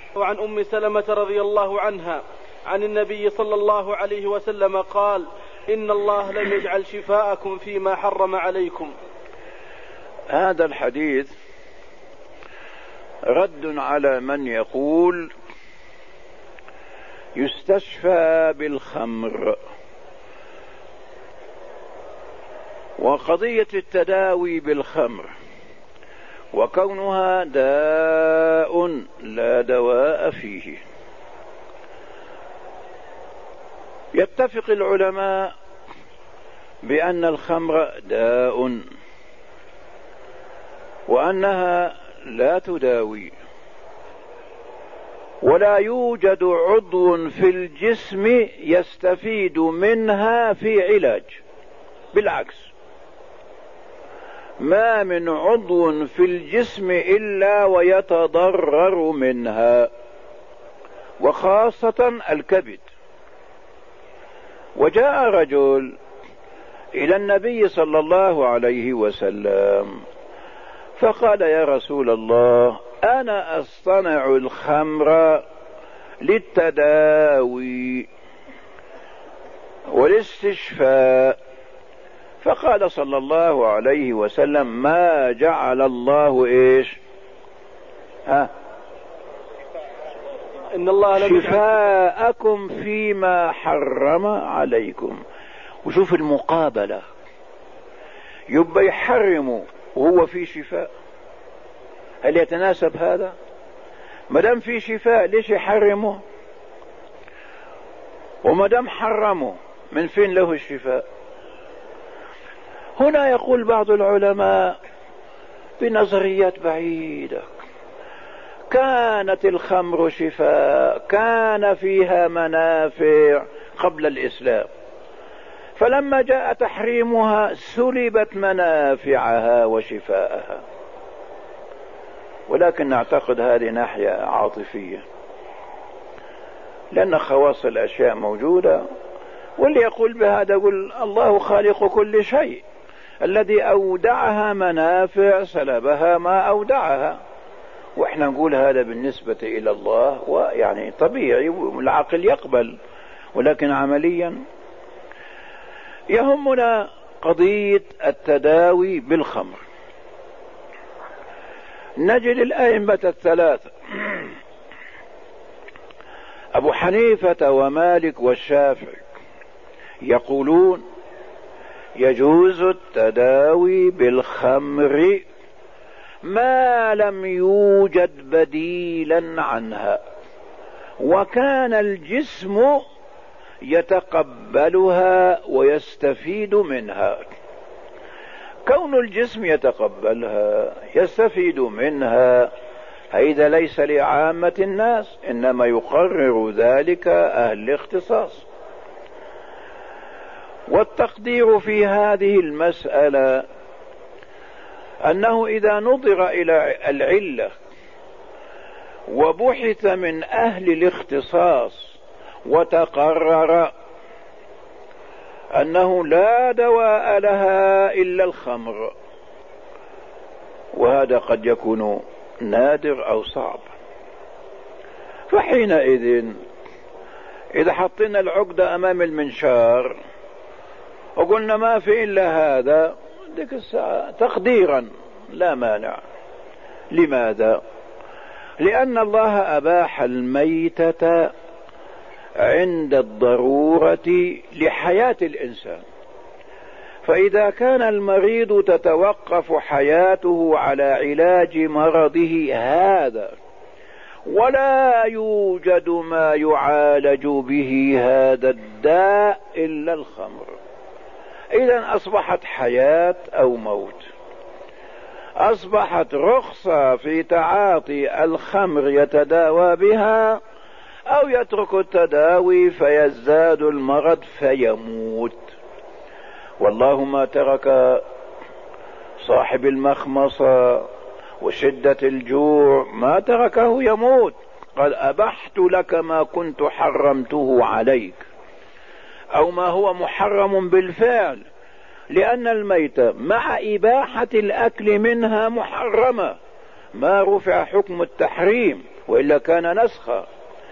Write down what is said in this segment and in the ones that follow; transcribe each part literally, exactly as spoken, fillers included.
وعن أم سلمة رضي الله عنها عن النبي صلى الله عليه وسلم قال: إن الله لم يجعل شفاءكم فيما حرم عليكم. هذا الحديث رد على من يقول يستشفى بالخمر، وقضية التداوي بالخمر وكونها داء لا دواء فيه. يتفق العلماء بأن الخمر داء وأنها لا تداوي، ولا يوجد عضو في الجسم يستفيد منها في علاج، بالعكس ما من عضو في الجسم إلا ويتضرر منها، وخاصة الكبد. وجاء رجل إلى النبي صلى الله عليه وسلم فقال: يا رسول الله، أنا أصطنع الخمر للتداوي والاستشفاء. فقال صلى الله عليه وسلم: ما جعل الله إيش ها إن الله شفاءكم فيما حرم عليكم. وشوف المقابلة، يبقى يحرموا وهو في شفاء، هل يتناسب هذا؟ مدام في شفاء ليش يحرمه؟ ومدام حرمه من فين له الشفاء؟ هنا يقول بعض العلماء بنظريات بعيدة: كانت الخمر شفاء، كان فيها منافع قبل الإسلام، فلما جاء تحريمها سلبت منافعها وشفاءها. ولكن نعتقد هذه ناحية عاطفية، لأن خواص الأشياء موجودة، واللي يقول بهذا يقول الله خالق كل شيء، الذي أودعها منافع سلبها ما أودعها. وإحنا نقول هذا بالنسبة إلى الله، ويعني طبيعي والعقل يقبل، ولكن عمليا يهمنا قضية التداوي بالخمر. نجد الأئمة الثلاثة أبو حنيفة ومالك والشافعي يقولون يجوز التداوي بالخمر ما لم يوجد بديلا عنها، وكان الجسم يتقبلها ويستفيد منها. كون الجسم يتقبلها يستفيد منها هذا ليس لعامة الناس، إنما يقرر ذلك أهل الاختصاص. والتقدير في هذه المسألة أنه إذا نظر إلى العلة وبحث من أهل الاختصاص وتقرر أنه لا دواء لها إلا الخمر، وهذا قد يكون نادر أو صعب، فحينئذ إذا حطينا العقدة أمام المنشار وقلنا ما في إلا هذا، ذيك الساعة تقديرا لا مانع. لماذا؟ لأن الله أباح الميتة عند الضرورة لحياة الإنسان، فإذا كان المريض تتوقف حياته على علاج مرضه هذا ولا يوجد ما يعالج به هذا الداء إلا الخمر، إذن أصبحت حياة أو موت، أصبحت رخصة في تعاطي الخمر يتداوى بها، أو يترك التداوي فيزداد المرض فيموت. والله ما ترك صاحب المخمصة وشدة الجوع ما تركه يموت، قال أبحت لك ما كنت حرمته عليك، أو ما هو محرم بالفعل، لأن الميتة مع إباحة الأكل منها محرمة، ما رفع حكم التحريم، وإلا كان نسخا.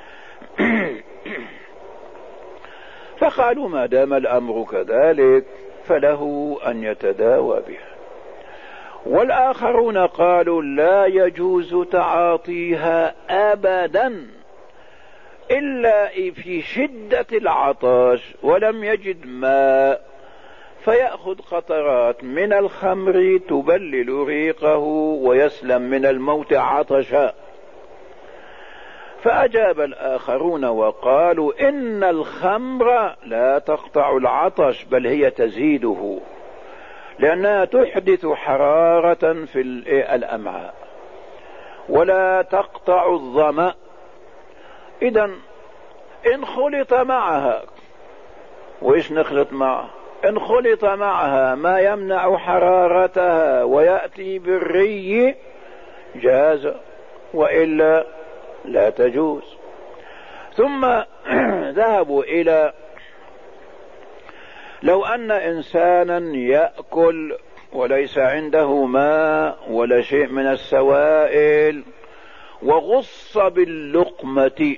فقالوا ما دام الأمر كذلك فله أن يتداوى بها. والآخرون قالوا لا يجوز تعاطيها أبدا إلا في شدة العطش ولم يجد ماء، فيأخذ قطرات من الخمر تبلل ريقه ويسلم من الموت عطشا. فأجاب الآخرون وقالوا إن الخمر لا تقطع العطش بل هي تزيده، لأنها تحدث حرارة في الأمعاء ولا تقطع الظمأ. إذن إن خلط معها، وإيش نخلط معها؟ إن خلط معها ما يمنع حرارتها ويأتي بالري جاز، وإلا لا تجوز. ثم ذهبوا إلى لو أن إنسانا يأكل وليس عنده ماء ولا شيء من السوائل وغص باللقمة،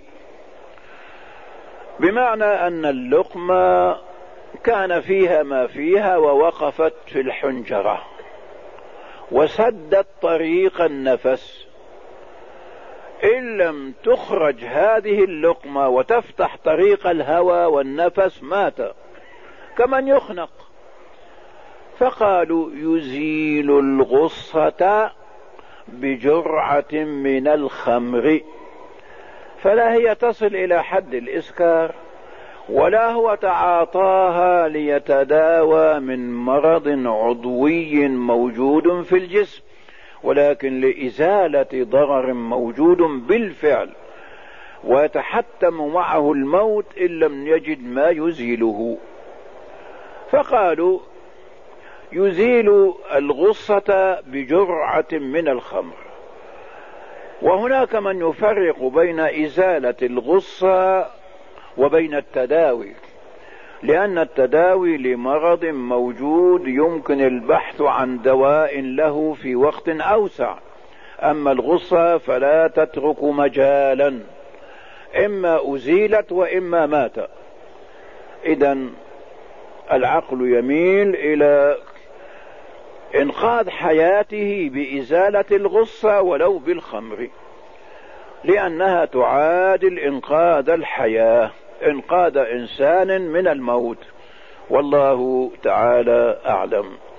بمعنى أن اللقمة كان فيها ما فيها ووقفت في الحنجرة وسدت طريق النفس، إن لم تخرج هذه اللقمة وتفتح طريق الهواء والنفس مات كمن يخنق. فقالوا يزيل الغصة بجرعة من الخمر، فلا هي تصل إلى حد الإسكار ولا هو تعاطاها ليتداوى من مرض عضوي موجود في الجسم، ولكن لإزالة ضرر موجود بالفعل ويتحتم معه الموت إن لم يجد ما يزيله. فقالوا يزيل الغصة بجرعة من الخمر. وهناك من يفرق بين إزالة الغصة وبين التداوي، لأن التداوي لمرض موجود يمكن البحث عن دواء له في وقت أوسع، أما الغصة فلا تترك مجالا، إما أزيلت وإما مات. إذن العقل يميل إلى إنقاذ حياته بإزالة الغصة ولو بالخمر، لأنها تعادل إنقاذ الحياة، إنقاذ إنسان من الموت. والله تعالى أعلم.